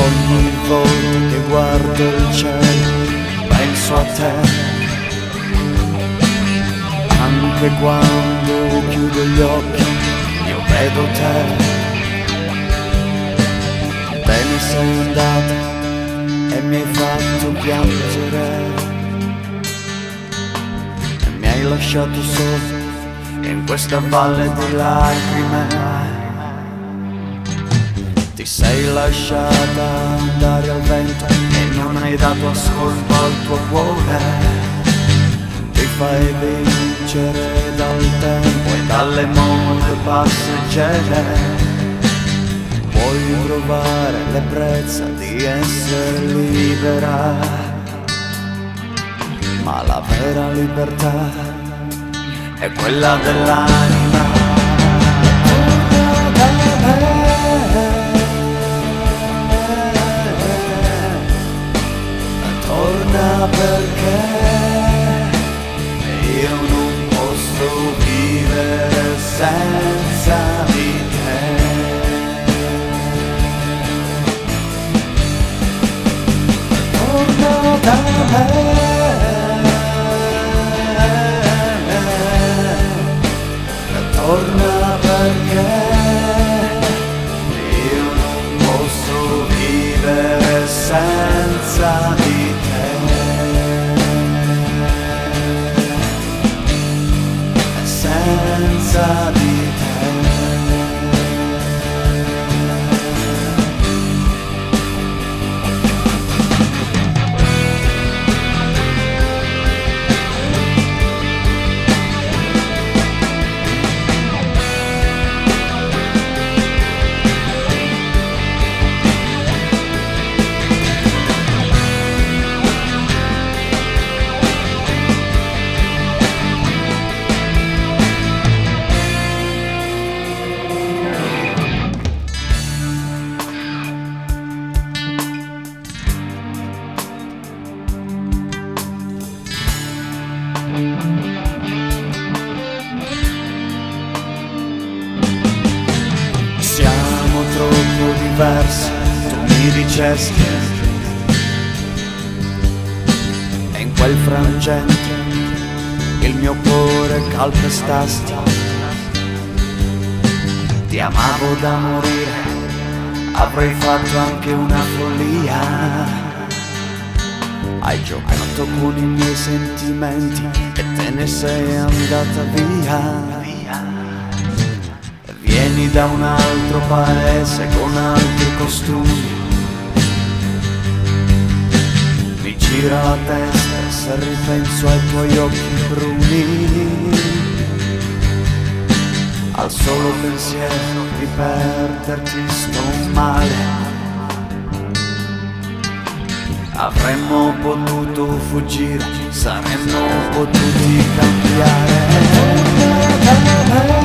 Ogni volta che guardo il cielo penso a te, anche quando chiudo gli occhi io vedo te. Te ne sei andata e mi hai fatto piangere, e mi hai lasciato solo in questa valle di lacrime. Ti sei lasciata andare al vento e non hai dato ascolto al tuo cuore. Ti fai vincere dal tempo e dalle mode passeggere. Puoi provare l'ebbrezza di essere libera, ma la vera libertà è quella dell'anima. Torna perché io non posso vivere senza di te. Torna da me, torna perché io non posso vivere senza di te. Senza di te. Siamo troppo diversi, tu mi dicesti, e in quel frangente il mio cuore calpestasti. Ti amavo da morire, avrei fatto anche una follia. Hai giocato con i miei sentimenti e te ne sei andata via. Vieni da un altro paese con altri costumi, mi gira la testa se ripenso ai tuoi occhi bruni, al solo pensiero di perderti sto male. Avremmo potuto fuggire, saremmo potuti cambiare.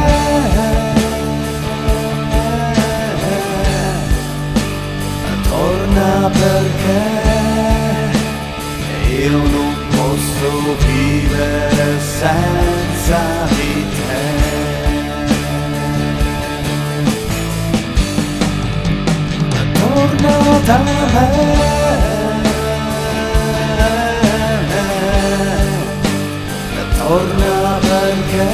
Torna perché io non posso vivere senza di te. Torna da me, torna perché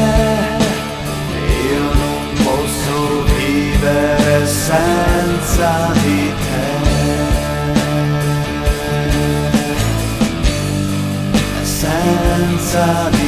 io non posso vivere senza di te. Senza di